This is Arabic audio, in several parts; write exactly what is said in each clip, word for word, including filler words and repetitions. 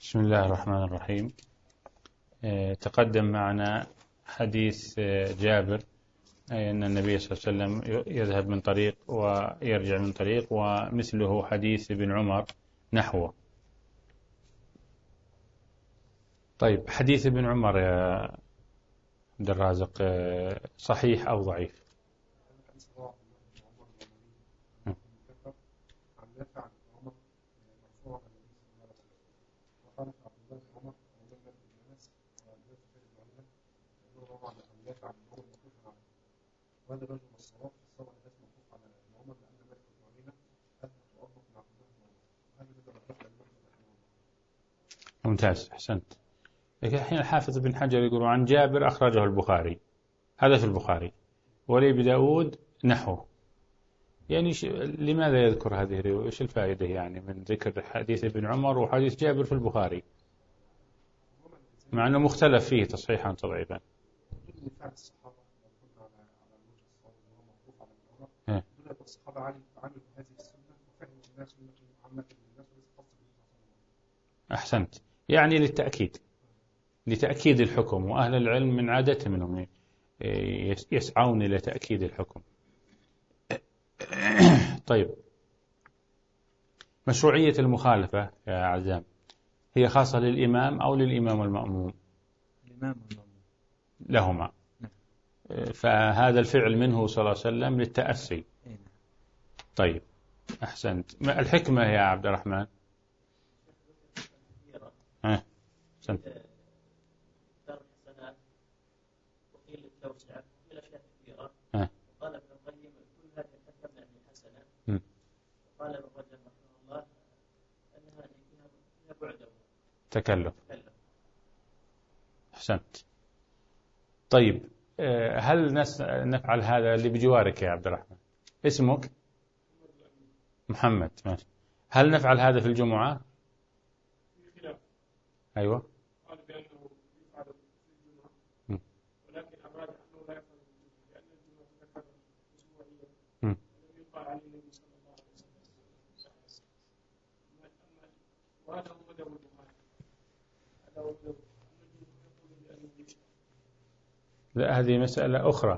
بسم الله الرحمن الرحيم. تقدم معنا حديث جابر أي أن النبي صلى الله عليه وسلم يذهب من طريق ويرجع من طريق، ومثله حديث ابن عمر نحوه. طيب، حديث ابن عمر يا عبد الرازق صحيح أو ضعيف؟ وهذا رجل الصواب في الصلاة التي موقوف على ابن عمر لأن مالك بن عمينة أثبت وأضبط من عبد الله بن عمر، وهذا بدل الرفع المحمد رحمه الله. ممتاز، أحسنت. لكن الحين الحافظ بن حجر يقول عن جابر أخرجه البخاري، هذا في البخاري، ولي بداود نحوه. يعني ش... لماذا يذكر هذه الرواية؟ وإيش الفائدة يعني من ذكر حديث ابن عمر وحديث جابر في البخاري مع أنه مختلف فيه تصحيحا تضعيفا؟ الصحابة علي عملوا هذه السنة وفهموا الناس سنة محمد بن الناس وليس أحسنت، يعني للتأكيد لتأكيد الحكم، وأهل العلم من عادتهم أنهم يسعون إلى تأكيد الحكم. طيب، مشروعية المخالفة يا عزام هي خاصة للإمام أو للإمام والمأموم؟ الإمام والمأموم لهما. فهذا الفعل منه صلى الله عليه وسلم للتأسي. طيب، أحسنت. ما الحكمة يا عبد الرحمن؟ ها أحسنت. وقيل التوسعة من أشياء كثيرة. ها. وقال ابن القيم كل هذه الحكمة يعني حسنة. م. وقال ابن رجب رحمه الله أنها فيها بعد تكلف. أحسنت. طيب، هل نفعل هذا اللي بجوارك يا عبد الرحمن؟ اسمك محمد، ماشي. هل نفعل هذا في الجمعة؟ أيوة. قال بأنه يفعل في الجمعة، ولكن أراد أنه لا يفعل في الجمعة لأن الجمعة تتكرر أسبوعيا ولم يقال عليه النبي صلى الله عليه وسلم. وهذا هو مذهب البخاري، هذا هو مذهب يقول بأنه يشرع. لا، هذه مسألة أخرى.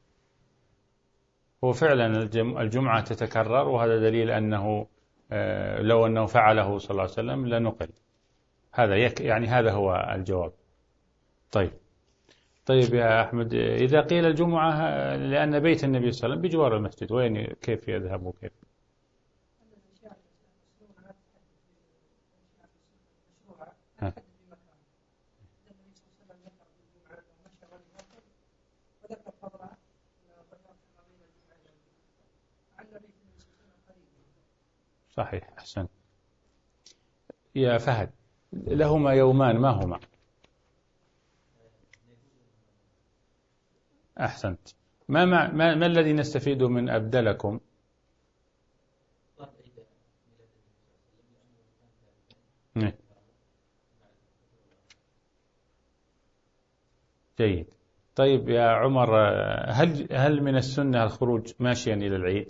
هو فعلا الجمعة تتكرر، وهذا دليل أنه لو أنه فعله صلى الله عليه وسلم لنقل. هذا يك يعني هذا هو الجواب. طيب طيب يا أحمد، إذا قيل الجمعة لأن بيت النبي صلى الله عليه وسلم بجوار المسجد، وين كيف يذهب وكيف؟ ها. صحيح، أحسن. يا فهد، لهما يومان، ما هما؟ أحسنت. ما, ما, ما, ما الذي نستفيد من أبدلكم؟ جيد. طيب يا عمر، هل, هل من السنة الخروج ماشيا إلى العيد؟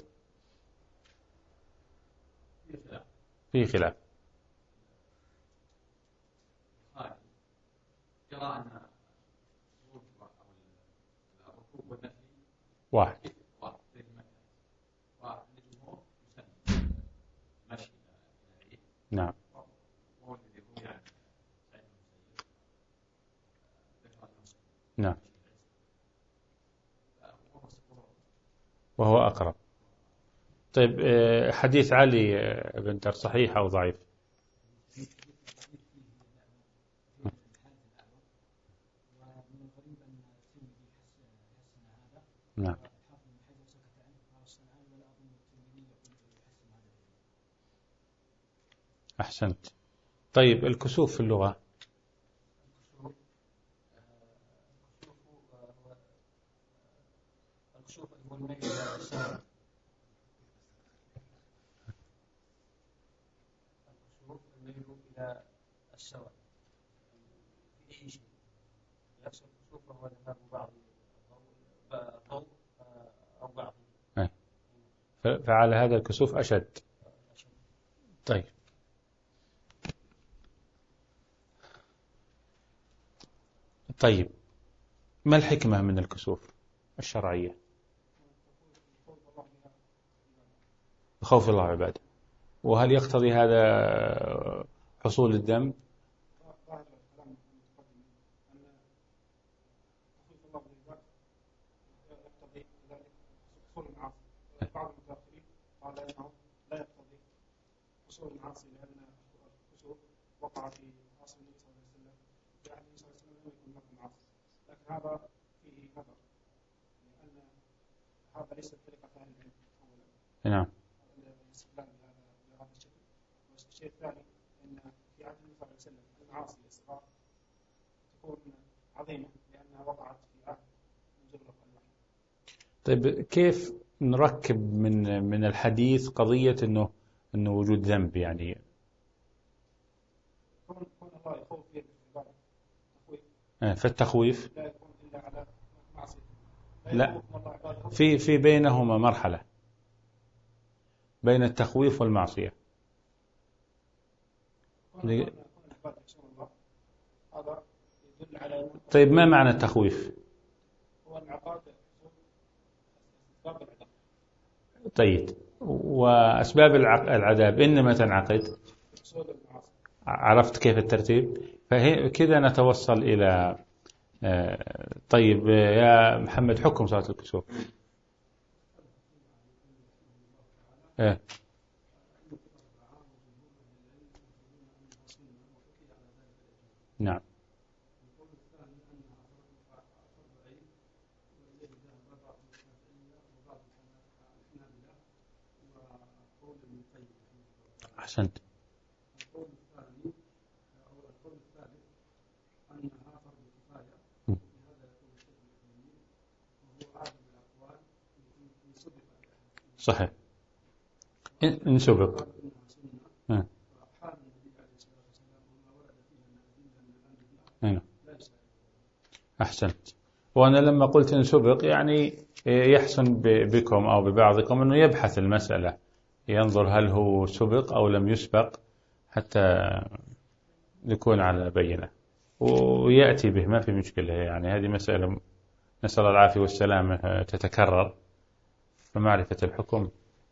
في خلاف. واحد. نعم. نعم، وهو أقرب. طيب، حديث علي بن تر صحيح أو ضعيف؟ نعم. أحسنت. طيب، الكسوف في اللغة؟ الكسوف هو الميل إلى السماء. الكسوف الميل إلى السماء في أي شيء. نفس الكسوف هو ذهاب بعض الضوء أو بعض. فعلى هذا الكسوف أشد. طيب، طيب، ما الحكمة من الكسوف الشرعية؟ خوف الله عباده. وهل يقتضي هذا حصول الذنب؟ بعض المتأخرين قال انه لا يقتضي حصول المعاصي لان الكسوف وقع في عصر النبي صلى الله عليه وسلم، يعني النبي صلى الله عليه وسلم لم يكن له معاصي، لكن هذا فيه نظر لان هذا ليس طريقة اهل العلم اولا. نعم. الاستدلال بهذا الشكل. والشيء الثاني ان في عهد النبي صلى الله عليه وسلم المعاصي الصغار تكون عظيمة لانها وقعت في عهد نزول الوحي. طيب، كيف نركب من من الحديث قضية انه انه وجود ذنب؟ يعني فالتخويف لا يكون الا على معصية. لا، في في بينهما مرحلة بين التخويف والمعصية. طيب، ما معنى التخويف؟ طيب، وأسباب العذاب إنما تنعقد. عرفت كيف الترتيب؟ فكذا نتوصل إلى طيب يا محمد، حكم صلاة الكسوف. إيه؟ نعم. أحسنت. صحيح، إن سبق. أحسنت. وأنا لما قلت إن سبق يعني يحسن بكم أو ببعضكم أنه يبحث المسألة، ينظر هل هو سبق أو لم يسبق حتى يكون على بينة ويأتي به، ما في مشكلة. يعني هذه مسألة نسأل الله العافية والسلامة تتكرر، فمعرفة الحكم.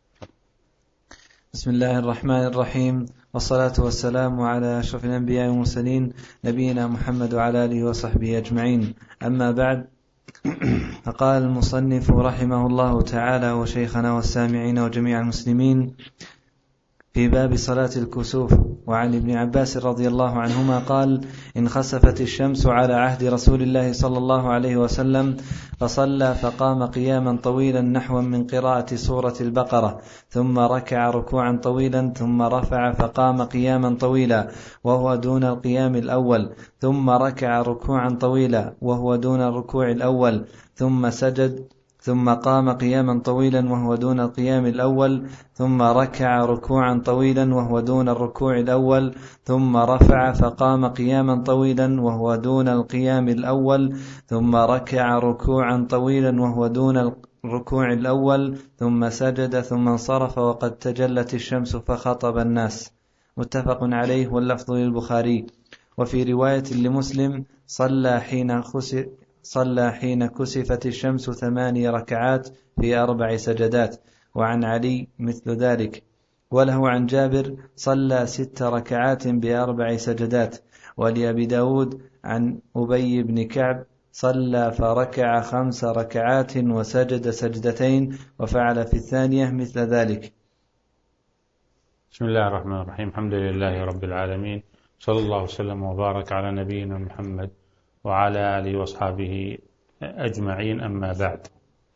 بسم الله الرحمن الرحيم، والصلاة والسلام على أشرف الأنبياء والمرسلين نبينا محمد وعلى آله وصحبه أجمعين. أما بعد، فقال المصنف رحمه الله تعالى وشيخنا والسامعين وجميع المسلمين في باب صلاة الكسوف. وعن ابن عباس رضي الله عنهما قال: إن خسفت الشمس على عهد رسول الله صلى الله عليه وسلم فصلى فقام قياما طويلا نحوا من قراءة سورة البقرة، ثم ركع ركوعا طويلا، ثم رفع فقام قياما طويلا وهو دون القيام الأول، ثم ركع ركوعا طويلا وهو دون الركوع الأول، ثم سجد، ثم قام قياما طويلا وهو دون القيام الأول، ثم ركع ركوعا طويلا وهو دون الركوع الأول، ثم رفع فقام قياما طويلا وهو دون القيام الأول، ثم ركع ركوعا طويلا وهو دون الركوع الأول، ثم سجد، ثم انصرف وقد تجلت الشمس فخطب الناس. متفق عليه، واللفظ للبخاري. وفي رواية لمسلم: صلى حين خسف صلى حين كسفت الشمس ثماني ركعات في أربع سجدات. وعن علي مثل ذلك. وله عن جابر: صلى ست ركعات بأربع سجدات. ولأبي داود عن أبي بن كعب: صلى فركع خمس ركعات وسجد سجدتين، وفعل في الثانية مثل ذلك. بسم الله الرحمن الرحيم. الحمد لله رب العالمين، صلى الله وسلم وبارك على نبينا محمد وعلى آله وأصحابه أجمعين. أما بعد،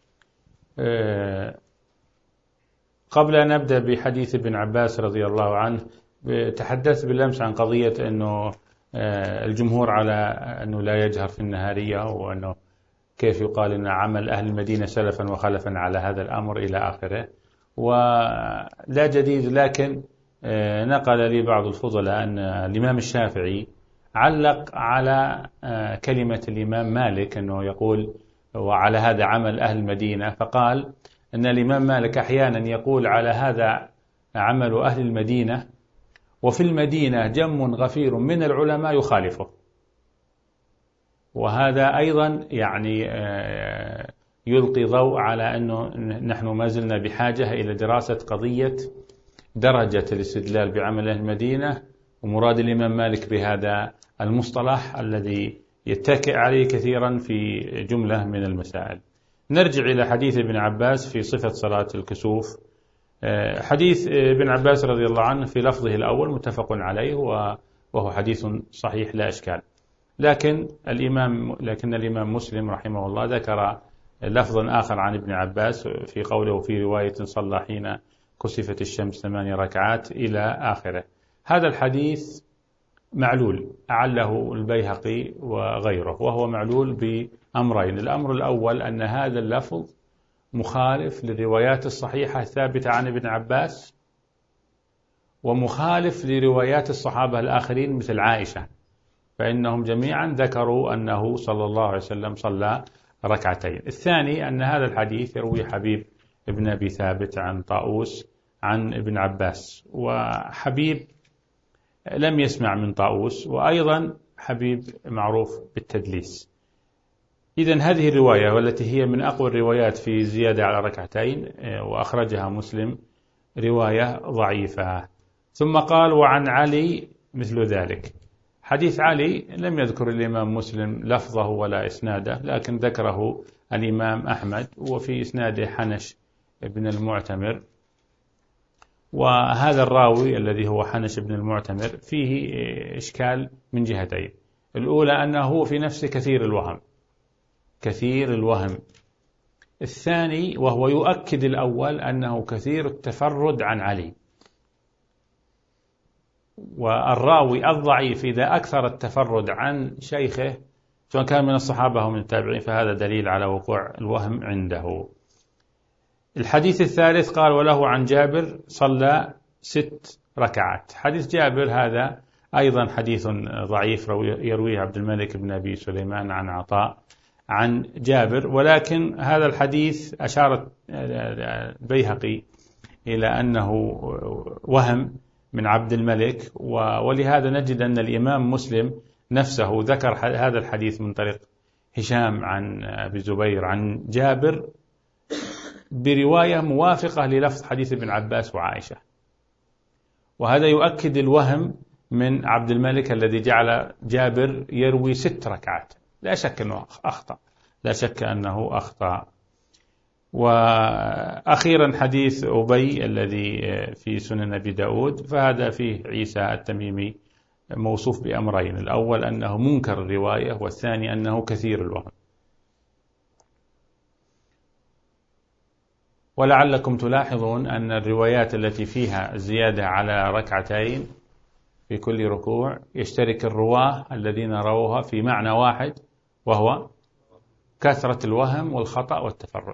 قبل أن نبدأ بحديث ابن عباس رضي الله عنه، تحدثت بالأمس عن قضية أنه الجمهور على أنه لا يجهر في النهارية، وأنه كيف يقال أن عمل أهل المدينة سلفا وخلفا على هذا الأمر إلى آخره، ولا جديد. لكن نقل لي بعض الفضلاء أن الإمام الشافعي علق على كلمة الإمام مالك أنه يقول وعلى هذا عمل أهل المدينة، فقال أن الإمام مالك أحيانا يقول على هذا عمل أهل المدينة، وفي المدينة جم غفير من العلماء يخالفه. وهذا أيضا يعني يلقي ضوء على أنه نحن ما زلنا بحاجة إلى دراسة قضية درجة الاستدلال بعمل أهل المدينة ومراد الإمام مالك بهذا المصطلح الذي يتكئ عليه كثيرا في جملة من المسائل. نرجع إلى حديث ابن عباس في صفة صلاة الكسوف. حديث ابن عباس رضي الله عنه في لفظه الأول متفق عليه وهو حديث صحيح لا إشكال، لكن الإمام لكن الإمام مسلم رحمه الله ذكر لفظا آخر عن ابن عباس في قوله في رواية صلى حين كسفت الشمس ثماني ركعات إلى آخره. هذا الحديث معلول، أعله البيهقي وغيره، وهو معلول بأمرين. الأمر الأول أن هذا اللفظ مخالف للروايات الصحيحة الثابتة عن ابن عباس، ومخالف لروايات الصحابة الآخرين مثل عائشة، فإنهم جميعا ذكروا أنه صلى الله عليه وسلم صلى ركعتين. الثاني أن هذا الحديث يروي حبيب ابن أبي ثابت عن طاووس عن ابن عباس، وحبيب لم يسمع من طاووس، وأيضا حبيب معروف بالتدليس. إذن هذه الرواية والتي هي من أقوى الروايات في زيادة على ركعتين وأخرجها مسلم رواية ضعيفة. ثم قال وعن علي مثل ذلك. حديث علي لم يذكر الإمام مسلم لفظه ولا إسناده، لكن ذكره الإمام أحمد، وفي إسناده حنش بن المعتمر، وهذا الراوي الذي هو حنش بن المعتمر فيه إشكال من جهتين. الأولى أنه هو في نفسه كثير الوهم كثير الوهم الثاني وهو يؤكد الأول أنه كثير التفرد عن علي. والراوي الضعيف إذا أكثر التفرد عن شيخه سواء كان من الصحابة أو من التابعين فهذا دليل على وقوع الوهم عنده. الحديث الثالث قال وله عن جابر صلى ست ركعات. حديث جابر هذا أيضا حديث ضعيف يرويه عبد الملك بن أبي سليمان عن عطاء عن جابر، ولكن هذا الحديث أشار البيهقي إلى أنه وهم من عبد الملك، ولهذا نجد أن الإمام مسلم نفسه ذكر هذا الحديث من طريق هشام عن أبي زبير عن جابر برواية موافقة للفظ حديث ابن عباس وعائشة، وهذا يؤكد الوهم من عبد الملك الذي جعل جابر يروي ست ركعات. لا شك أنه أخطأ لا شك أنه أخطأ. وأخيرا حديث أبي الذي في سنن أبي داود، فهذا فيه عيسى التميمي موصوف بأمرين، الأول أنه منكر الرواية، والثاني أنه كثير الوهم. ولعلكم تلاحظون أن الروايات التي فيها زيادة على ركعتين في كل ركوع يشترك الرواه الذين رووها في معنى واحد، وهو كثرة الوهم والخطأ والتفرد.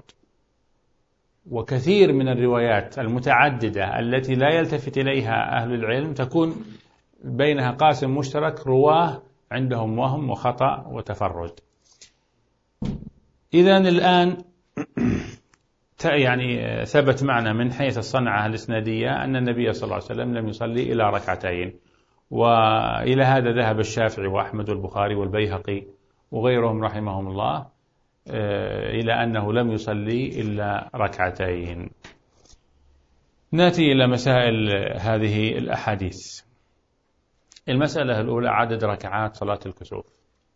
وكثير من الروايات المتعددة التي لا يلتفت إليها أهل العلم تكون بينها قاسم مشترك، رواه عندهم وهم وخطأ وتفرد. إذن الآن يعني ثبت معنا من حيث الصنعة الإسنادية أن النبي صلى الله عليه وسلم لم يصلي إلى ركعتين، وإلى هذا ذهب الشافعي وأحمد والبخاري والبيهقي وغيرهم رحمهم الله إلى أنه لم يصلي إلا ركعتين. نأتي إلى مسائل هذه الأحاديث. المسألة الأولى عدد ركعات صلاة الكسوف.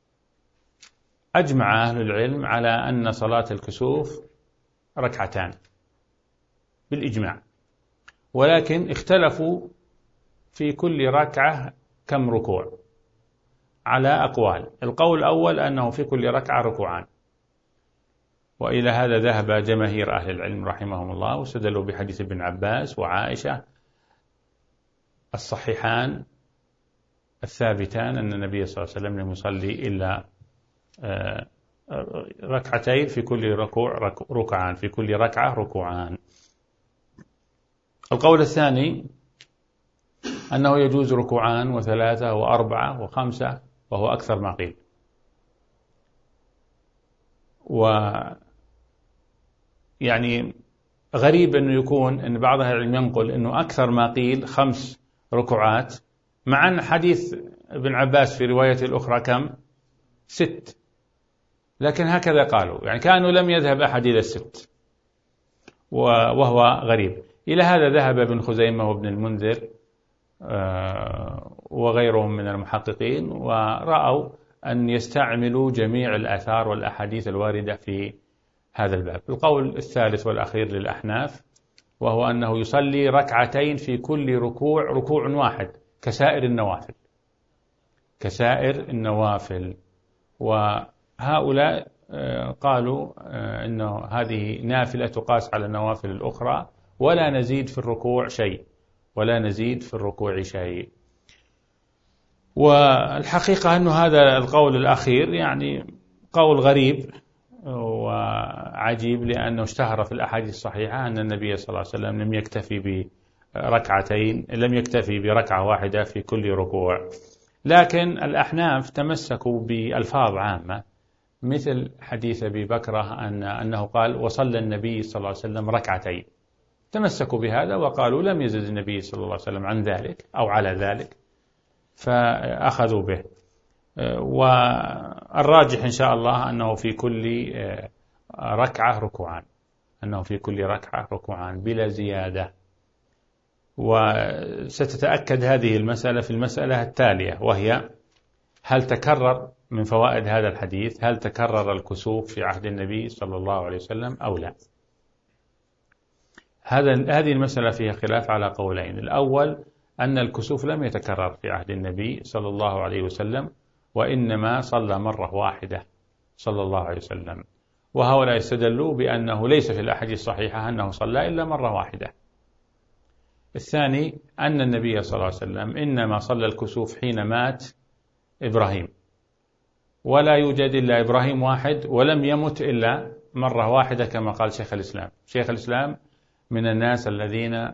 أجمع أهل العلم على أن صلاة الكسوف ركعتان بالإجماع، ولكن اختلفوا في كل ركعة كم ركوع على أقوال. القول الأول أنه في كل ركعة ركوعان، وإلى هذا ذهب جماهير أهل العلم رحمهم الله، واستدلوا بحديث ابن عباس وعائشة الصحيحان الثابتان أن النبي صلى الله عليه وسلم لم يصلي إلا ركعتين في كل ركوع ركعان في كل ركعة ركوعان. القول الثاني أنه يجوز ركوعان وثلاثة وأربعة وخمسة، وهو أكثر ما قيل. ويعني غريب أنه يكون أن بعض أهل العلم ينقل أنه أكثر ما قيل خمس ركوعات، مع أن حديث ابن عباس في رواية الأخرى كم؟ ست. لكن هكذا قالوا، يعني كانوا لم يذهب أحد إلى الست، وهو غريب. إلى هذا ذهب ابن خزيمة وابن المنذر وغيرهم من المحققين، ورأوا أن يستعملوا جميع الآثار والأحاديث الواردة في هذا الباب. القول الثالث والأخير للأحناف وهو أنه يصلي ركعتين في كل ركوع، ركوع واحد كسائر النوافل، كسائر النوافل. وهؤلاء قالوا أنه هذه نافلة تقاس على النوافل الأخرى، ولا نزيد في الركوع شيء، ولا نزيد في الركوع شيء. والحقيقة أن هذا القول الأخير يعني قول غريب وعجيب، لأنه اشتهر في الأحاديث الصحيحة أن النبي صلى الله عليه وسلم لم يكتفي بركعتين، لم يكتفي بركعة واحدة في كل ركوع. لكن الأحناف تمسكوا بألفاظ عامة، مثل حديث أبي بكرة أن أنه قال وصلى النبي صلى الله عليه وسلم ركعتين، تمسكوا بهذا وقالوا لم يزد النبي صلى الله عليه وسلم عن ذلك أو على ذلك، فأخذوا به. والراجح إن شاء الله أنه في كل ركعة ركوعان، أنه في كل ركعة ركوعان بلا زيادة. وستتأكد هذه المسألة في المسألة التالية، وهي هل تكرر من فوائد هذا الحديث، هل تكرر الكسوف في عهد النبي صلى الله عليه وسلم أو لا؟ هذا هذه المسألة فيها خلاف على قولين. الأول أن الكسوف لم يتكرر في عهد النبي صلى الله عليه وسلم، وإنما صلى مرة واحدة صلى الله عليه وسلم، وهؤلاء استدلوا بأنه ليس في الأحاديث الصحيحة أنه صلى إلا مرة واحدة. الثاني أن النبي صلى الله عليه وسلم إنما صلى الكسوف حين مات إبراهيم، ولا يوجد إلا إبراهيم واحد، ولم يمت إلا مرة واحدة كما قال شيخ الإسلام. شيخ الإسلام من الناس الذين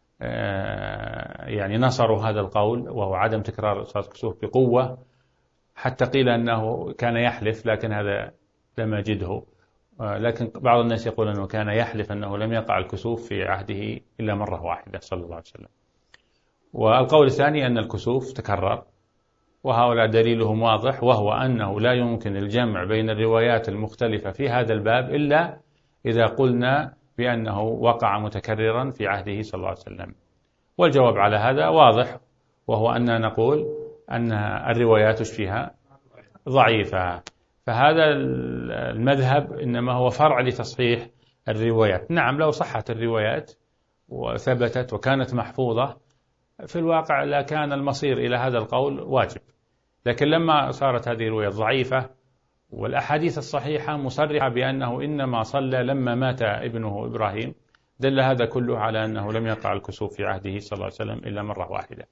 يعني نصروا هذا القول، وهو عدم تكرار صلاة الكسوف بقوة، حتى قيل أنه كان يحلف، لكن هذا لم أجده. لكن بعض الناس يقول أنه كان يحلف أنه لم يقع الكسوف في عهده إلا مرة واحدة صلى الله عليه وسلم. والقول الثاني أن الكسوف تكرر، وهؤلاء دليلهم واضح، وهو أنه لا يمكن الجمع بين الروايات المختلفة في هذا الباب إلا إذا قلنا بأنه وقع متكررا في عهده صلى الله عليه وسلم. والجواب على هذا واضح، وهو أننا نقول أن الروايات فيها ضعيفة، فهذا المذهب إنما هو فرع لتصحيح الروايات. نعم، لو صحت الروايات وثبتت وكانت محفوظة في الواقع لا كان المصير إلى هذا القول واجب، لكن لما صارت هذه الروايات ضعيفة والأحاديث الصحيحة مصرحة بأنه إنما صلى لما مات ابنه إبراهيم، دل هذا كله على أنه لم يقع الكسوف في عهده صلى الله عليه وسلم إلا مرة واحدة.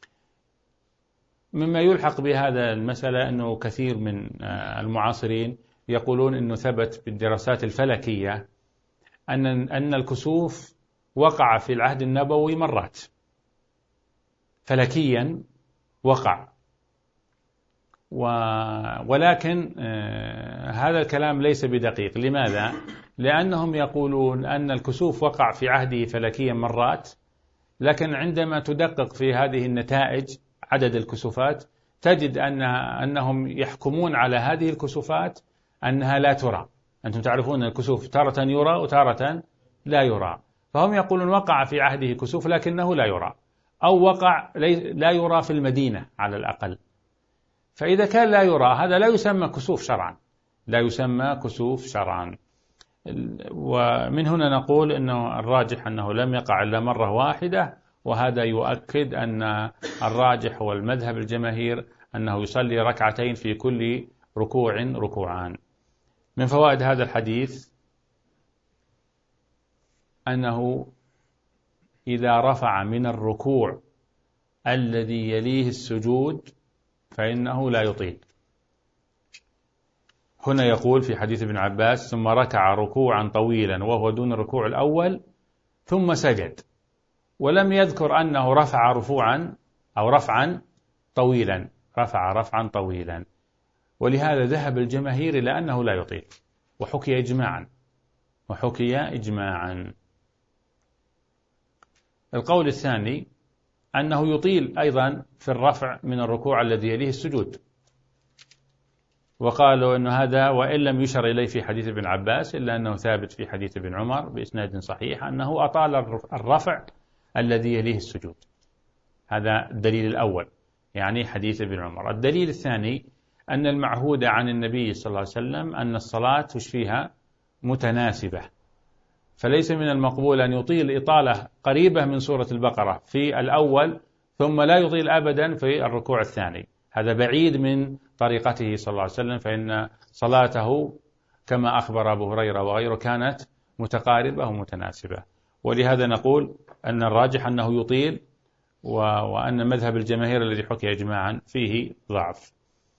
مما يلحق بهذا المسألة أنه كثير من المعاصرين يقولون أنه ثبت بالدراسات الفلكية أن أن الكسوف وقع في العهد النبوي مرات، فلكيا وقع، ولكن هذا الكلام ليس بدقيق. لماذا؟ لأنهم يقولون أن الكسوف وقع في عهده فلكيا مرات، لكن عندما تدقق في هذه النتائج عدد الكسوفات تجد أن أنهم يحكمون على هذه الكسوفات أنها لا ترى. أنتم تعرفون الكسوف تارة يرى وتارة لا يرى، فهم يقولون وقع في عهده كسوف لكنه لا يرى، أو وقع لا يرى في المدينة على الأقل. فإذا كان لا يرى هذا لا يسمى كسوف شرعا، لا يسمى كسوف شرعا. ومن هنا نقول أنه الراجح أنه لم يقع إلا مرة واحدة، وهذا يؤكد أن الراجح هو المذهب الجماهير أنه يصلي ركعتين في كل ركوع ركوعان. من فوائد هذا الحديث أنه إذا رفع من الركوع الذي يليه السجود فإنه لا يطيل. هنا يقول في حديث ابن عباس ثم ركع ركوعا طويلا وهو دون الركوع الأول ثم سجد، ولم يذكر أنه رفع رفوعا أو رفعا طويلا، رفع رفعا طويلا، ولهذا ذهب الجماهير إلى أنه لا يطيل، وحكي إجماعا وحكي إجماعا. القول الثاني أنه يطيل أيضا في الرفع من الركوع الذي يليه السجود، وقالوا أن هذا وإن لم يشر إليه في حديث ابن عباس إلا أنه ثابت في حديث ابن عمر بإسناد صحيح أنه أطال الرفع الذي يليه السجود. هذا الدليل الأول، يعني حديث ابن عمر. الدليل الثاني أن المعهود عن النبي صلى الله عليه وسلم أن الصلاة فيها متناسبة، فليس من المقبول أن يطيل إطالة قريبة من سورة البقرة في الأول ثم لا يطيل أبدا في الركوع الثاني. هذا بعيد من طريقته صلى الله عليه وسلم، فإن صلاته كما أخبر أبو هريرة وغيره كانت متقاربة ومتناسبة. ولهذا نقول أن الراجح أنه يطيل، وأن مذهب الجماهير الذي حكي إجماعا فيه ضعف.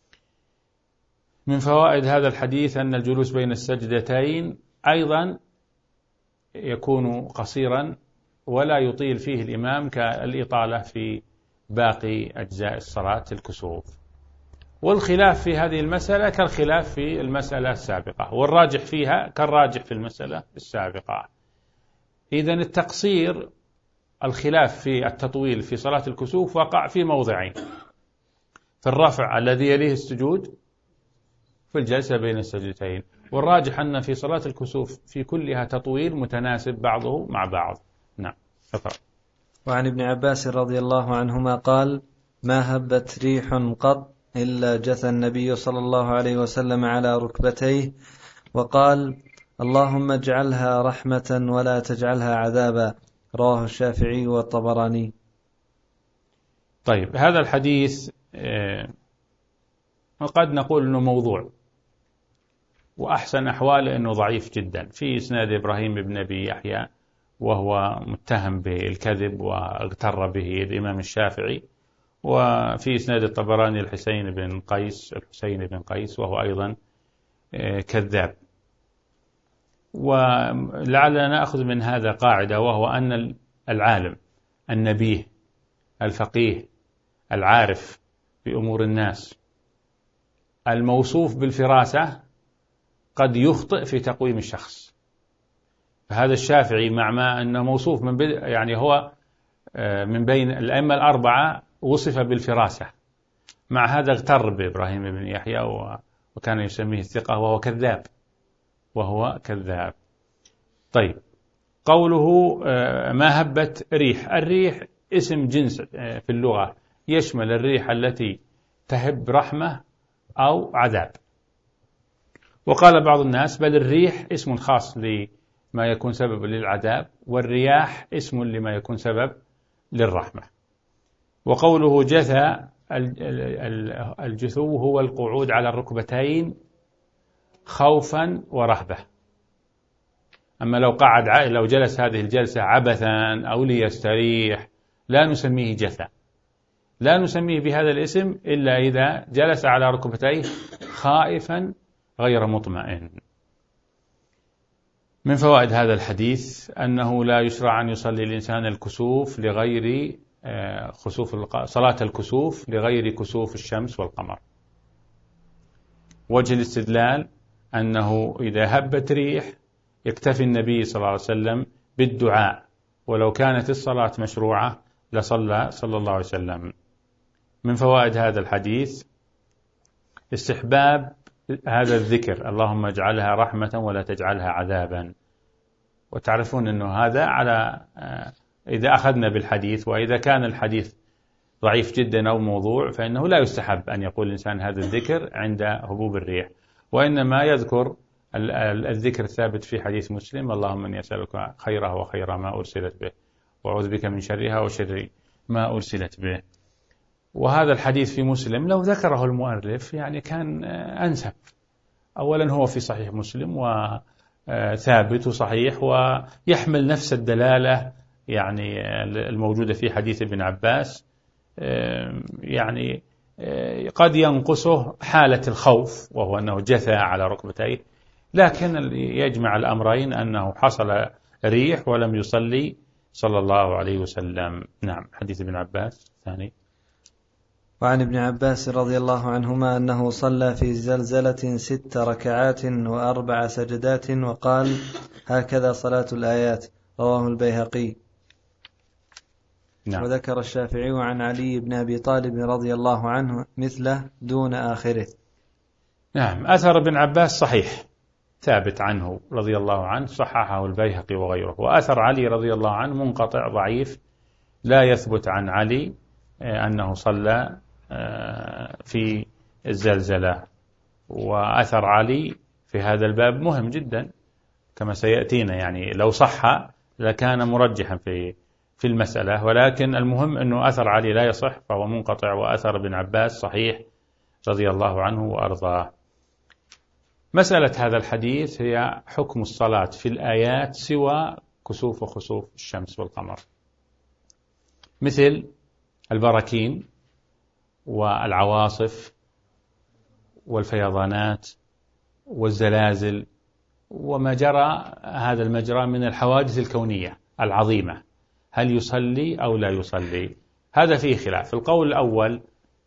من فوائد هذا الحديث أن الجلوس بين السجدتين أيضا يكون قصيرا ولا يطيل فيه الإمام كالإطالة في باقي أجزاء الصلاة الكسوف. والخلاف في هذه المسألة كالخلاف في المسألة السابقة، والراجح فيها كالراجح في المسألة السابقة. إذن التقصير، الخلاف في التطويل في صلاة الكسوف وقع في موضعين: في الرفع الذي يليه السجود، في الجلسة بين السجدتين. والراجح أن في صلاة الكسوف في كلها تطويل متناسب بعضه مع بعض. نعم. أفضل. وعن ابن عباس رضي الله عنهما قال: ما هبت ريح قط إلا جثى النبي صلى الله عليه وسلم على ركبتيه وقال: اللهم اجعلها رحمة ولا تجعلها عذابا. رواه الشافعي والطبراني. طيب، هذا الحديث قد نقول أنه موضوع، وأحسن أحواله أنه ضعيف جدا. في إسناد إبراهيم بن أبي يحيى وهو متهم بالكذب واغتر به الإمام الشافعي، وفي إسناد الطبراني الحسين بن قيس الحسين بن قيس وهو أيضا كذاب. ولعلنا نأخذ من هذا قاعدة، وهو أن العالم النبيه الفقيه العارف بأمور الناس الموصوف بالفراسة قد يخطئ في تقويم الشخص. فهذا الشافعي مع ما أنه موصوف من يعني هو من بين الأئمة الأربعة وصف بالفراسة، مع هذا اغتر بإبراهيم بن يحيى وكان يسميه الثقة وهو كذاب وهو كذاب. طيب، قوله ما هبت ريح، الريح اسم جنس في اللغة يشمل الريح التي تهب رحمة أو عذاب. وقال بعض الناس بل الريح اسم خاص لما يكون سبب للعذاب، والرياح اسم لما يكون سبب للرحمة. وقوله جثى، الجثو هو القعود على الركبتين خوفا ورهبة. أما لو قعد لو جلس هذه الجلسة عبثا أو ليستريح لا نسميه جثى، لا نسميه بهذا الاسم إلا إذا جلس على ركبتيه خائفا غير مطمئن. من فوائد هذا الحديث أنه لا يشرع أن يصلي الإنسان الكسوف لغير خسوف صلاة الكسوف لغير كسوف الشمس والقمر. وجه الاستدلال أنه إذا هبت ريح يكتفي النبي صلى الله عليه وسلم بالدعاء، ولو كانت الصلاة مشروعة لصلى صلى الله عليه وسلم. من فوائد هذا الحديث استحباب هذا الذكر: اللهم اجعلها رحمة ولا تجعلها عذابا. وتعرفون أنه هذا على إذا أخذنا بالحديث، وإذا كان الحديث ضعيف جدا أو موضوع فإنه لا يستحب أن يقول الإنسان هذا الذكر عند هبوب الريح، وإنما يذكر الذكر الثابت في حديث مسلم: اللهم إني أسألك خيرها وخير ما أرسلت به وأعوذ بك من شرها وشر ما أرسلت به. وهذا الحديث في مسلم لو ذكره المؤلف يعني كان أنسب. أولا هو في صحيح مسلم وثابت وصحيح ويحمل نفس الدلالة يعني الموجودة في حديث ابن عباس، يعني قد ينقصه حالة الخوف وهو أنه جثى على ركبتيه، لكن يجمع الأمرين أنه حصل ريح ولم يصلي صلى الله عليه وسلم. نعم. حديث ابن عباس الثاني. وعن ابن عباس رضي الله عنهما أنه صلى في زلزلة ست ركعات وأربع سجدات وقال: هكذا صلاة الآيات. رواه البيهقي. نعم. وذكر الشافعي عن علي بن أبي طالب رضي الله عنه مثله دون آخره. نعم. أثر ابن عباس صحيح ثابت عنه رضي الله عنه، صححه البيهقي وغيره. وأثر علي رضي الله عنه منقطع ضعيف، لا يثبت عن علي أنه صلى في الزلزلة. وأثر علي في هذا الباب مهم جدا كما سيأتينا، يعني لو صح لكان مرجحا في في المسألة، ولكن المهم أنه أثر علي لا يصح فهو منقطع، وأثر ابن عباس صحيح رضي الله عنه وأرضاه. مسألة هذا الحديث هي حكم الصلاة في الآيات سوى كسوف وخسوف الشمس والقمر، مثل البراكين والعواصف والفيضانات والزلازل وما جرى هذا المجرى من الحوادث الكونية العظيمة، هل يصلي أو لا يصلي؟ هذا فيه خلاف. القول الأول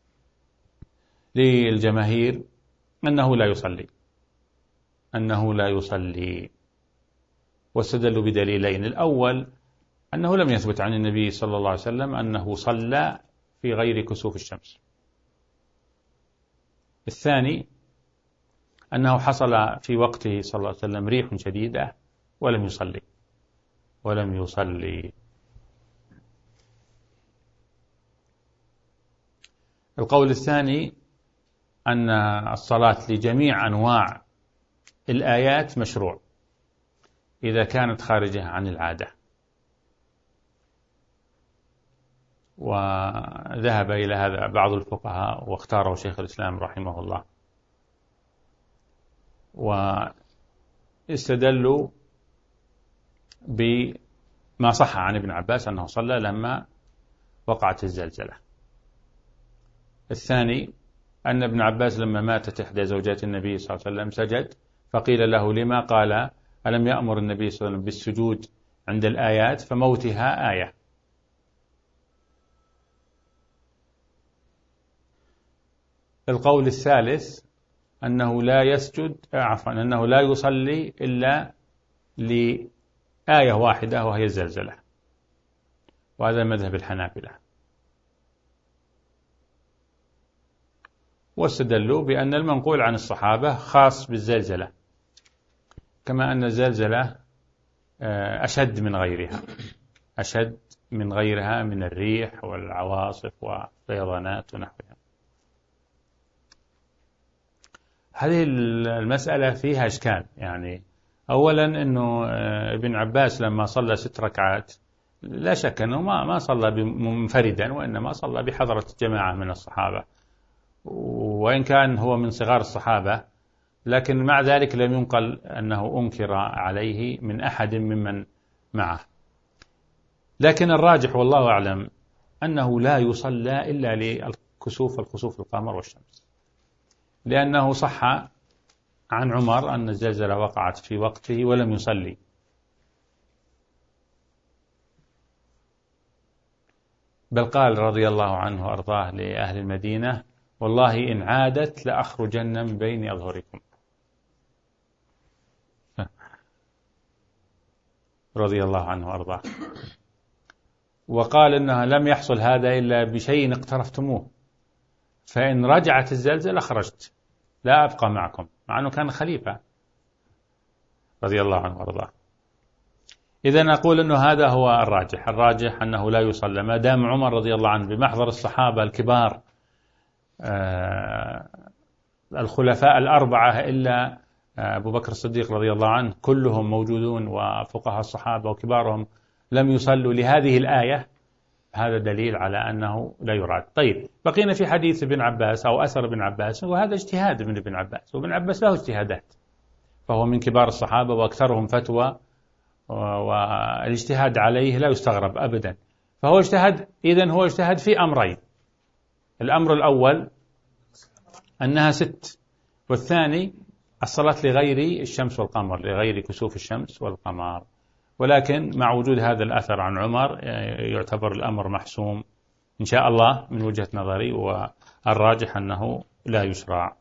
للجماهير أنه لا يصلي، أنه لا يصلي، واستدلوا بدليلين. الأول أنه لم يثبت عن النبي صلى الله عليه وسلم أنه صلى في غير كسوف الشمس. الثاني أنه حصل في وقته صلى الله عليه وسلم ريح شديدة ولم يصلي ولم يصلي. القول الثاني أن الصلاة لجميع أنواع الآيات مشروع إذا كانت خارجة عن العادة، وذهب إلى هذا بعض الفقهاء واختاره شيخ الإسلام رحمه الله، واستدلوا بما صح عن ابن عباس أنه صلى لما وقعت الزلزلة. الثاني أن ابن عباس لما ماتت إحدى زوجات النبي صلى الله عليه وسلم سجد، فقيل له لما؟ قال ألم يأمر النبي صلى الله عليه وسلم بالسجود عند الآيات فموتها آية. القول الثالث أنه لا يسجد عفوا أنه لا يصلي إلا لآية واحدة وهي الزلزلة، وهذا مذهب الحنابلة. واستدلوا بأن المنقول عن الصحابة خاص بالزلزلة، كما أن الزلزلة أشد من غيرها، أشد من غيرها من الريح والعواصف والفيضانات ونحوها. هذه المسألة فيها إشكال. يعني أولا أنه ابن عباس لما صلى ست ركعات لا شك أنه ما ما صلى منفردا، وإنما صلى بحضرة جماعة من الصحابة، وإن كان هو من صغار الصحابة، لكن مع ذلك لم ينقل أنه أنكر عليه من أحد ممن معه. لكن الراجح والله أعلم أنه لا يصلى إلا للكسوف الخسوف القمر والشمس، لأنه صح عن عمر أن الزلزلة وقعت في وقته ولم يصلي. بل قال رضي الله عنه وأرضاه لأهل المدينة والله إن عادت لأخرجن من بين أظهركم، رضي الله عنه وأرضاه. وقال إنها لم يحصل هذا إلا بشيء اقترفتموه، فإن رجعت الزلزلة خرجت لا أبقى معكم، مع أنه كان خليفة رضي الله عنه وأرضاه. إذا نقول أنه هذا هو الراجح. الراجح أنه لا يصلى ما دام عمر رضي الله عنه بمحضر الصحابة الكبار آه الخلفاء الأربعة إلا آه أبو بكر الصديق رضي الله عنه كلهم موجودون، وفقهاء الصحابة وكبارهم لم يصلوا لهذه الآية، هذا دليل على أنه لا يراد. طيب بقينا في حديث ابن عباس أو أثر ابن عباس، وهذا اجتهاد من ابن عباس، وابن عباس له اجتهادات، فهو من كبار الصحابة وأكثرهم فتوى، والاجتهاد عليه لا يستغرب أبدا. فهو اجتهد، إذن هو اجتهد في أمرين: الأمر الأول أنها ست، والثاني الصلاة لغير الشمس والقمر، لغير كسوف الشمس والقمر. ولكن مع وجود هذا الأثر عن عمر يعتبر الأمر محسوم إن شاء الله من وجهة نظري، والراجح أنه لا يشرع.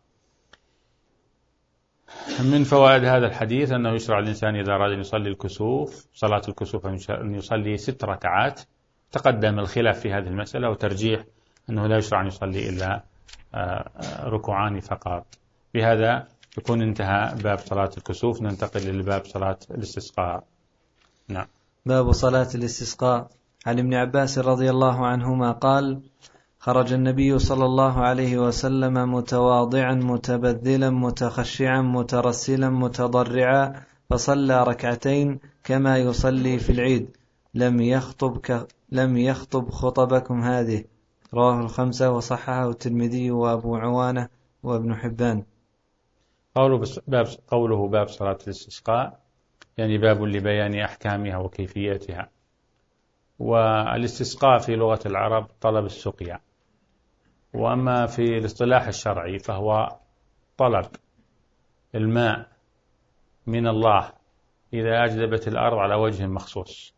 من فوائد هذا الحديث أنه يشرع الإنسان إذا أراد أن يصلي الكسوف صلاة الكسوف أن يصلي ست ركعات. تقدم الخلاف في هذه المسألة، وترجيح أنه لا يشرع أن يصلي إلا ركوعان فقط. بهذا يكون انتهى باب صلاة الكسوف. ننتقل لباب صلاة الاستسقاء. نعم. باب صلاة الاستسقاء. عن ابن عباس رضي الله عنهما قال: خرج النبي صلى الله عليه وسلم متواضعا متبذلا متخشعا مترسلا متضرعا فصلى ركعتين كما يصلي في العيد لم يخطب ك... لم يخطب خطبكم هذه. رواه الخمسة وصححه الترمذي وأبو عوانة وابن حبان. قوله باب, قوله باب صلاة الاستسقاء يعني باب لبيان أحكامها وكيفيتها. والاستسقاء في لغة العرب طلب السقيا، وأما في الاصطلاح الشرعي فهو طلب الماء من الله إذا أجدبت الأرض على وجه مخصوص.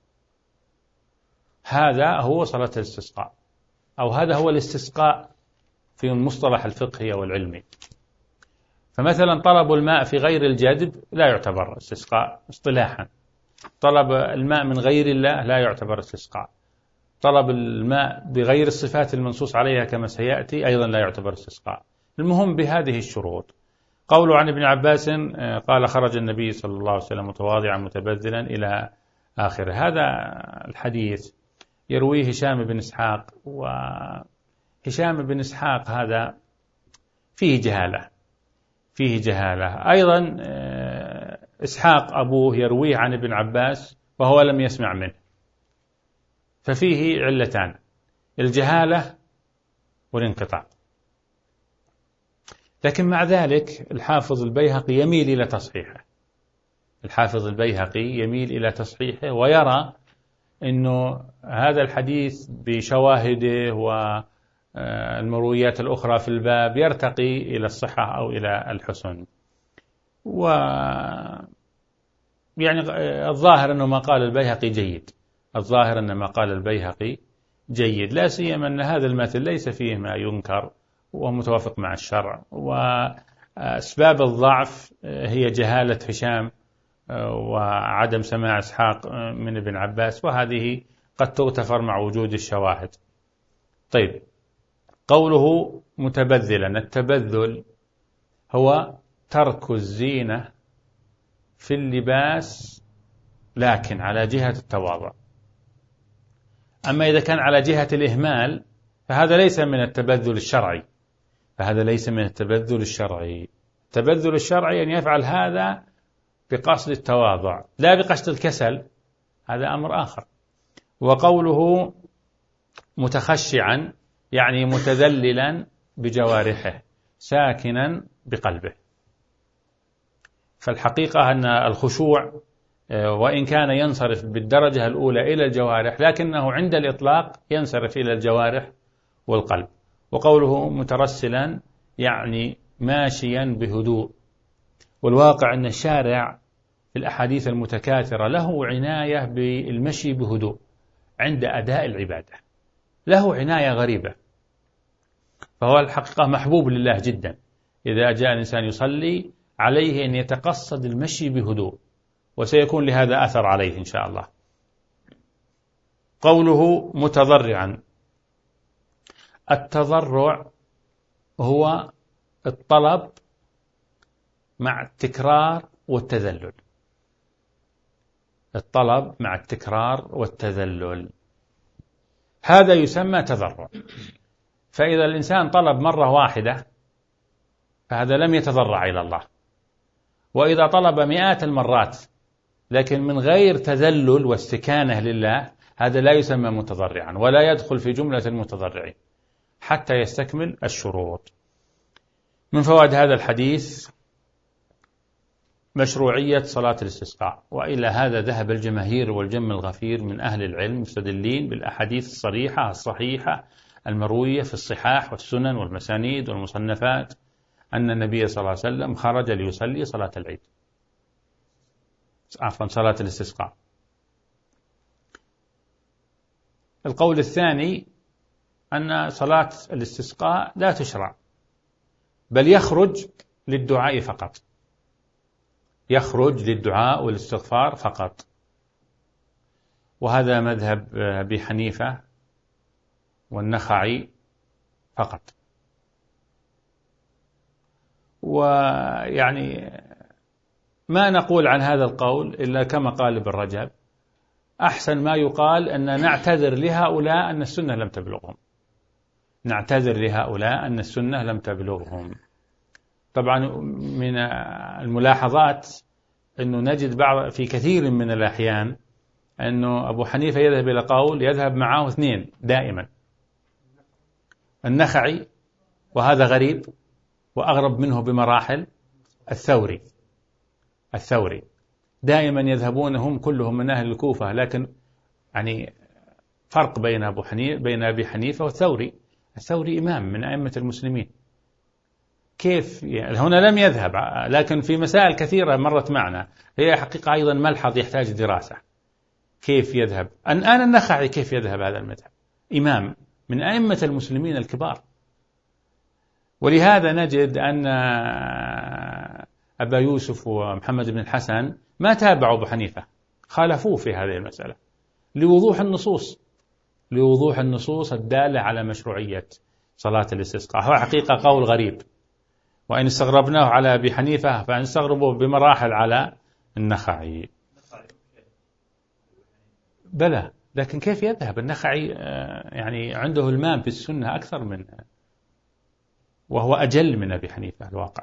هذا هو صلاة الاستسقاء، أو هذا هو الاستسقاء في المصطلح الفقهي والعلمي. فمثلا طلب الماء في غير الجدب لا يعتبر استسقاء اصطلاحا. طلب الماء من غير الله لا يعتبر استسقاء. طلب الماء بغير الصفات المنصوص عليها كما سيأتي أيضا لا يعتبر استسقاء. المهم بهذه الشروط. قوله عن ابن عباس قال: خرج النبي صلى الله عليه وسلم متواضعا متبذلا إلى آخره. هذا الحديث يرويه هشام بن إسحاق، وهشام بن إسحاق هذا فيه جهالة فيه جهالة أيضا. إسحاق أبوه يرويه عن ابن عباس وهو لم يسمع منه، ففيه علتان: الجهالة والانقطاع. لكن مع ذلك الحافظ البيهقي يميل إلى تصحيحه الحافظ البيهقي يميل إلى تصحيحه ويرى أنه هذا الحديث بشواهده والمرويات الأخرى في الباب يرتقي إلى الصحة أو إلى الحسن. و يعني الظاهر أنه ما قال البيهقي جيد الظاهر أن ما قال البيهقي جيد، لا سيما أن هذا المثل ليس فيه ما ينكر ومتوافق مع الشرع. وأسباب الضعف هي جهالة هشام وعدم سماع إسحاق من ابن عباس، وهذه قد تغتفر مع وجود الشواهد. طيب، قوله متبذلا، التبذل هو ترك الزينة في اللباس لكن على جهة التواضع. أما إذا كان على جهة الإهمال فهذا ليس من التبذل الشرعي فهذا ليس من التبذل الشرعي. التبذل الشرعي أن يفعل هذا بقصد التواضع لا بقصد الكسل، هذا أمر آخر. وقوله متخشعا يعني متذللا بجوارحه ساكنا بقلبه. فالحقيقة أن الخشوع وإن كان ينصرف بالدرجة الأولى إلى الجوارح لكنه عند الإطلاق ينصرف إلى الجوارح والقلب. وقوله مترسلا يعني ماشيا بهدوء. والواقع أن الشارع في الأحاديث المتكاثرة له عناية بالمشي بهدوء عند أداء العبادة، له عناية غريبة. فهو الحقيقة محبوب لله جدا. إذا جاء الإنسان يصلي عليه أن يتقصد المشي بهدوء، وسيكون لهذا أثر عليه إن شاء الله. قوله متضرعا، التضرع هو الطلب مع التكرار والتذلل الطلب مع التكرار والتذلل هذا يسمى تضرع. فإذا الإنسان طلب مرة واحدة فهذا لم يتضرع إلى الله، وإذا طلب مئات المرات لكن من غير تذلل واستكانة لله هذا لا يسمى متضرعا ولا يدخل في جملة المتضرعين حتى يستكمل الشروط. من فوائد هذا الحديث مشروعية صلاة الاستسقاء، وإلى هذا ذهب الجماهير والجم الغفير من أهل العلم مستدلين بالأحاديث الصريحة الصحيحة المروية في الصحاح والسنن والمسانيد والمصنفات أن النبي صلى الله عليه وسلم خرج ليصلي صلاة العيد عفوا صلاة الاستسقاء. القول الثاني أن صلاة الاستسقاء لا تشرع بل يخرج للدعاء فقط يخرج للدعاء والاستغفار فقط، وهذا مذهب أبي حنيفة والنخعي فقط. ويعني ما نقول عن هذا القول إلا كما قال ابن رجب: أحسن ما يقال أن نعتذر لهؤلاء أن السنة لم تبلغهم، نعتذر لهؤلاء أن السنة لم تبلغهم. طبعا من الملاحظات أنه نجد بعض في كثير من الأحيان أنه أبو حنيفة يذهب إلى قول يذهب معه اثنين دائما: النخعي، وهذا غريب وأغرب منه بمراحل، الثوري. الثوري دائما يذهبون هم كلهم من أهل الكوفة، لكن يعني فرق بين أبو حنيفة بين أبي حنيفة والثوري. الثوري إمام من أئمة المسلمين، كيف يعني هنا لم يذهب، لكن في مسائل كثيرة مرت معنا هي حقيقة أيضا ملحظ يحتاج دراسة. كيف يذهب الآن النخعي، كيف يذهب هذا المذهب؟ إمام من أئمة المسلمين الكبار. ولهذا نجد أن أبا يوسف ومحمد بن الحسن ما تابعوا أبو حنيفة، خالفوه في هذه المسألة لوضوح النصوص لوضوح النصوص الدالة على مشروعية صلاة الاستسقاء. هو حقيقة قول غريب، وإن استغربناه على أبي حنيفة فنستغربه بمراحل على النخعي. بلى، لكن كيف يذهب النخعي؟ يعني عنده المام في السنة أكثر من، وهو أجل من أبي حنيفة الواقع.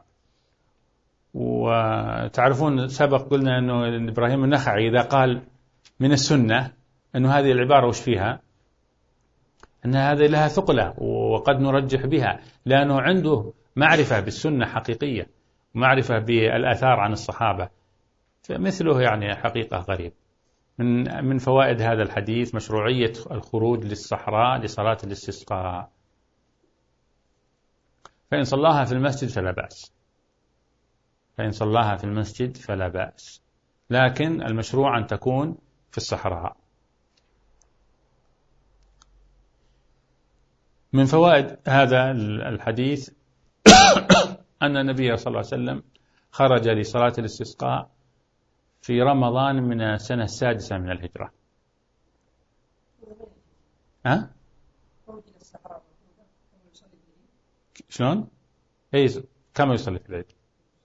وتعرفون سبق قلنا أنه إبراهيم النخعي إذا قال من السنة أنه هذه العبارة وش فيها؟ أن هذه لها ثقلة وقد نرجح بها، لأنه عنده معرفة بالسنة حقيقية، معرفة بالآثار عن الصحابة. فمثله يعني حقيقة غريب. من من فوائد هذا الحديث مشروعية الخروج للصحراء لصلاة الاستسقاء، فإن صلاها في المسجد فلا بأس، فإن صلاها في المسجد فلا بأس، لكن المشروع أن تكون في الصحراء. من فوائد هذا الحديث أن النبي صلى الله عليه وسلم خرج لصلاة الاستسقاء في رمضان من السنة السادسة من الهجرة. ها؟ شلون؟ أي كما يصلي في العيد.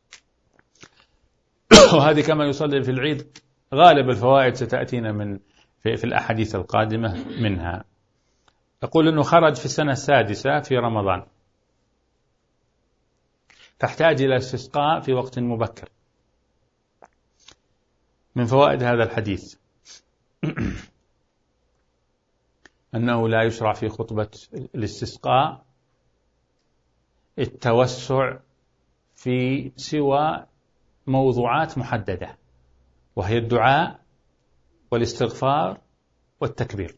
وهذه كما يصلي في العيد غالب الفوائد ستأتينا من في, في الأحاديث القادمة منها. يقول أنه خرج في السنة السادسة في رمضان، تحتاج إلى استسقاء في وقت مبكر. من فوائد هذا الحديث أنه لا يشرع في خطبة الاستسقاء التوسع في سوى موضوعات محددة، وهي الدعاء والاستغفار والتكبير.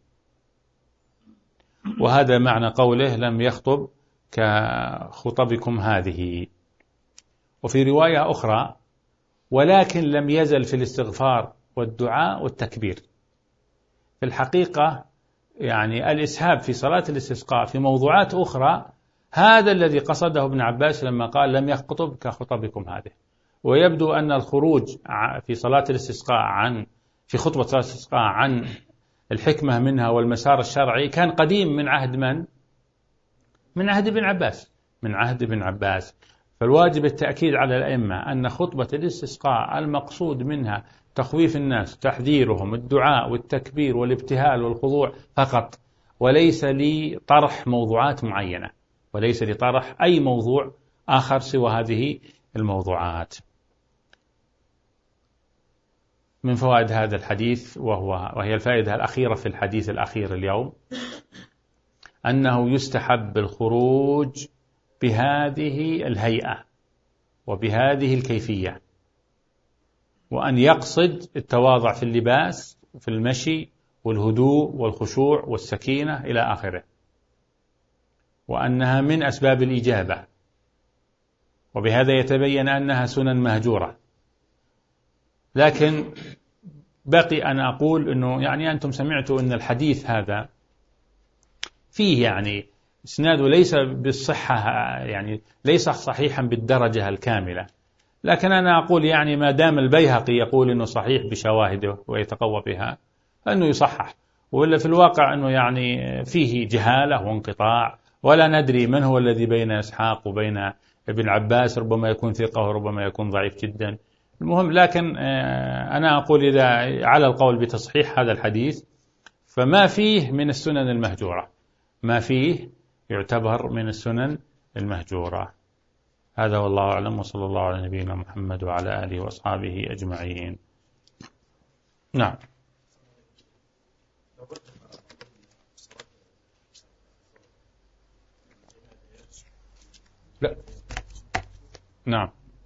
وهذا معنى قوله لم يخطب كخطبكم هذه. وفي رواية أخرى ولكن لم يزل في الاستغفار والدعاء والتكبير. في الحقيقة يعني الإسهاب في صلاة الاستسقاء في موضوعات أخرى هذا الذي قصده ابن عباس لما قال لم يخطب كخطبكم هذه. ويبدو أن الخروج في صلاة الاستسقاء عن في خطبة صلاة الاستسقاء عن الحكمة منها والمسار الشرعي كان قديم من عهد من؟ من عهد ابن عباس من عهد ابن عباس. فالواجب التأكيد على الأئمة أن خطبة الاستسقاء المقصود منها تخويف الناس، تحذيرهم، الدعاء والتكبير والابتهال والخضوع فقط، وليس لطرح موضوعات معينة، وليس لطرح أي موضوع آخر سوى هذه الموضوعات. من فوائد هذا الحديث وهو وهي الفائدة الأخيرة في الحديث الأخير اليوم أنه يستحب الخروج بهذه الهيئة وبهذه الكيفية، وأن يقصد التواضع في اللباس وفي المشي والهدوء والخشوع والسكينة إلى آخره، وأنها من أسباب الإجابة، وبهذا يتبين أنها سنن مهجورة. لكن بقي أن أقول أنه يعني أنتم سمعتوا أن الحديث هذا فيه يعني إسناده ليس بالصحة، يعني ليس صحيحا بالدرجة الكاملة، لكن أنا أقول يعني ما دام البيهقي يقول أنه صحيح بشواهده ويتقوى بها أنه يصحح، ولا في الواقع أنه يعني فيه جهالة وانقطاع، ولا ندري من هو الذي بين إسحاق وبين ابن عباس ربما يكون ثقة وربما يكون ضعيف جدا. المهم، لكن أنا أقول إذا على القول بتصحيح هذا الحديث فما فيه من السنن المهجورة، ما فيه يعتبر من السنن المهجورة. هذا والله أعلم، وصلى الله على نبينا محمد وعلى آله وأصحابه أجمعين. نعم. لا. نعم.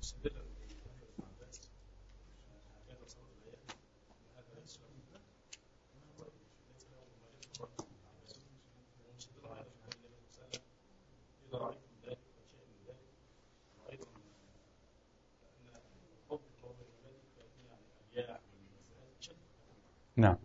نعم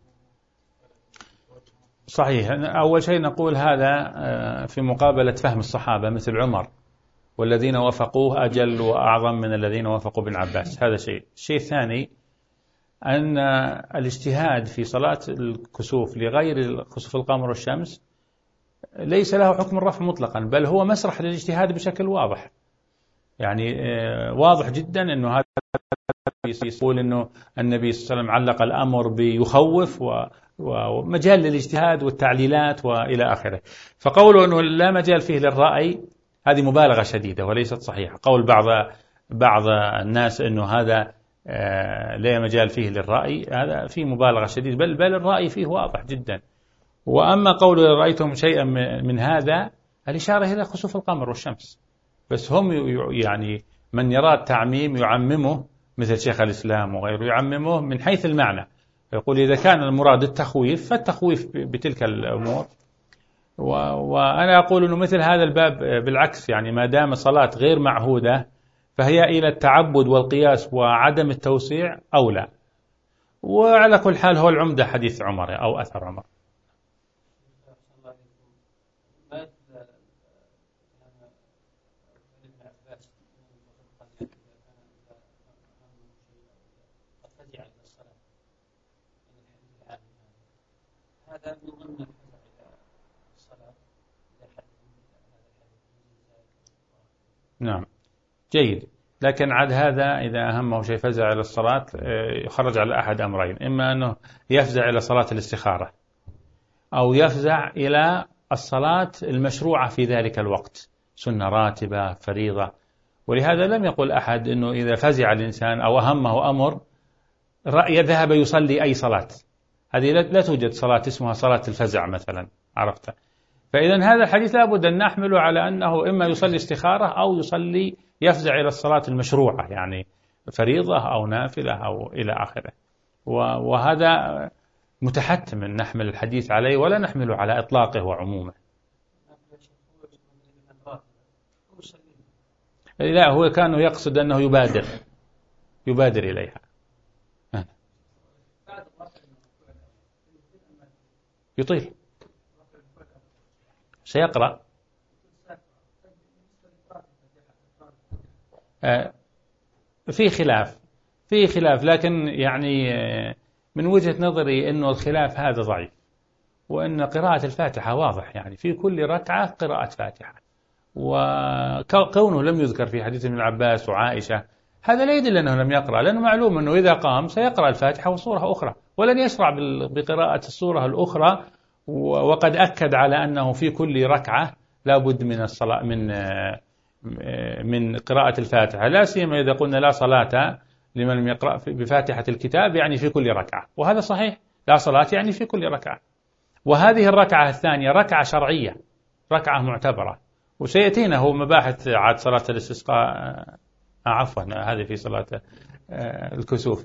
صحيح. أول شيء نقول هذا في مقابلة فهم الصحابة مثل عمر، والذين وافقوه أجل وأعظم من الذين وافقوا ابن عباس. هذا شيء. الشيء الثاني أن الاجتهاد في صلاة الكسوف لغير كسوف القمر والشمس ليس له حكم الرفع مطلقا، بل هو مسرح للاجتهاد بشكل واضح. يعني واضح جدا أنه هذا يقول أنه النبي صلى الله عليه وسلم علق الأمر بيخوف ومجال للاجتهاد والتعليلات وإلى آخره. فقوله أنه لا مجال فيه للرأي هذه مبالغة شديدة وليست صحيحة. قول بعض بعض الناس أنه هذا لا مجال فيه للرأي هذا فيه مبالغة شديدة، بل بل الرأي فيه واضح جدا. وأما قول رأيتم شيئا من هذا الإشارة إلى خسوف القمر والشمس، بس هم يعني من يرى التعميم يعممه مثل شيخ الإسلام وغيره، يعممه من حيث المعنى، يقول إذا كان المراد التخويف فالتخويف بتلك الأمور. وأنا أقول أنه مثل هذا الباب بالعكس، يعني ما دام صلاة غير معهودة فهي إلى التعبد والقياس وعدم التوسيع أولى. وعلى كل حال هو العمدة حديث عمر أو أثر عمر. نعم جيد. لكن عاد هذا إذا أهمه شيء فزع إلى الصلاة يخرج على أحد أمرين، إما أنه يفزع إلى صلاة الاستخارة أو يفزع إلى الصلاة المشروعة في ذلك الوقت، سنة راتبة فريضة. ولهذا لم يقل أحد أنه إذا فزع الإنسان أو أهمه أمر يذهب يصلي أي صلاة. هذه لا توجد صلاة اسمها صلاة الفزع مثلا، عرفت؟ فإذا هذا الحديث لابد أن نحمله على أنه إما يصلي استخارة أو يصلي يفزع إلى الصلاة المشروعة، يعني فريضة أو نافلة أو إلى آخره. وهذا متحتم أن نحمل الحديث عليه ولا نحمله على إطلاقه وعمومه. لا، هو كان يقصد أنه يبادر يبادر إليها. يطيل سيقرأ. في خلاف في خلاف لكن يعني من وجهة نظري أنه الخلاف هذا ضعيف، وأن قراءة الفاتحة واضح، يعني في كل ركعة قراءة فاتحة. وكونه لم يذكر في حديث ابن عباس وعائشة هذا لا يدل أنه لم يقرأ، لأنه معلوم أنه إذا قام سيقرأ الفاتحة وصورة أخرى ولن يشرع بقراءة الصورة الأخرى. وقد أكد على أنه في كل ركعة لا بد من الصلاة من من قراءة الفاتحة، لا سيما إذا قلنا لا صلاة لمن لم يقرأ بفاتحة الكتاب، يعني في كل ركعة، وهذا صحيح، لا صلاة يعني في كل ركعة. وهذه الركعة الثانية ركعة شرعية، ركعة معتبرة، وسيأتينا هو مباحث عاد صلاة الاستسقاء، عفوا هذه في صلاة الكسوف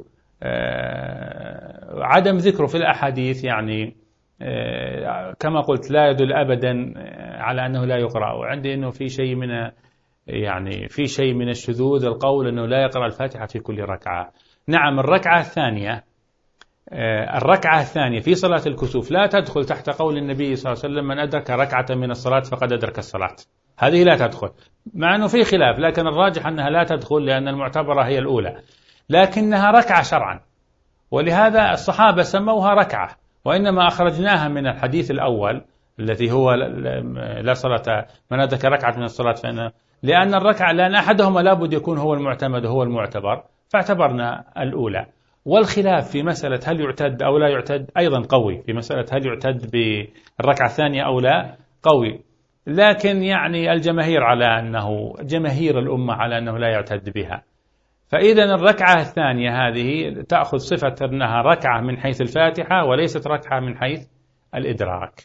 عدم ذكره في الأحاديث، يعني كما قلت لا يدل أبدا على أنه لا يقرأ. وعندي أنه في شيء من يعني في شيء من الشذوذ القول أنه لا يقرأ الفاتحة في كل ركعة. نعم، الركعة الثانية الركعة الثانية في صلاة الكسوف لا تدخل تحت قول النبي صلى الله عليه وسلم من أدرك ركعة من الصلاة فقد أدرك الصلاة، هذه لا تدخل، مع أنه في خلاف، لكن الراجح أنها لا تدخل لأن المعتبرة هي الأولى، لكنها ركعة شرعا، ولهذا الصحابة سموها ركعة، وإنما أخرجناها من الحديث الأول الذي هو لا صلاة من أدرك ركعة من الصلاة فإن لأن الركعة لأن أحدهما لابد يكون هو المعتمد هو المعتبر، فاعتبرنا الأولى. والخلاف في مسألة هل يعتد أو لا يعتد أيضا قوي، في مسألة هل يعتد بالركعة الثانية أو لا قوي، لكن يعني الجماهير على أنه جماهير الأمة على أنه لا يعتد بها. فإذا الركعة الثانية هذه تأخذ صفة أنها ركعة من حيث الفاتحة وليست ركعة من حيث الإدراك.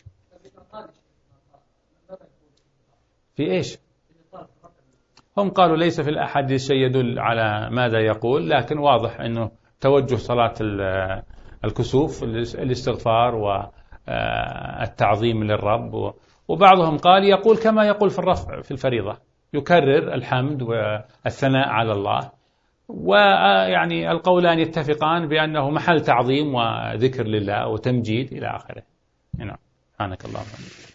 في إيش؟ هم قالوا ليس في الأحاديث شيء يدل على ماذا يقول، لكن واضح أنه توجه صلاة الكسوف الاستغفار والتعظيم للرب. وبعضهم قال يقول كما يقول في الرفع في الفريضة، يكرر الحمد والثناء على الله. ويعني القولان يتفقان بأنه محل تعظيم وذكر لله وتمجيد إلى آخره. نعم. سبحانك اللهم وبحمدك.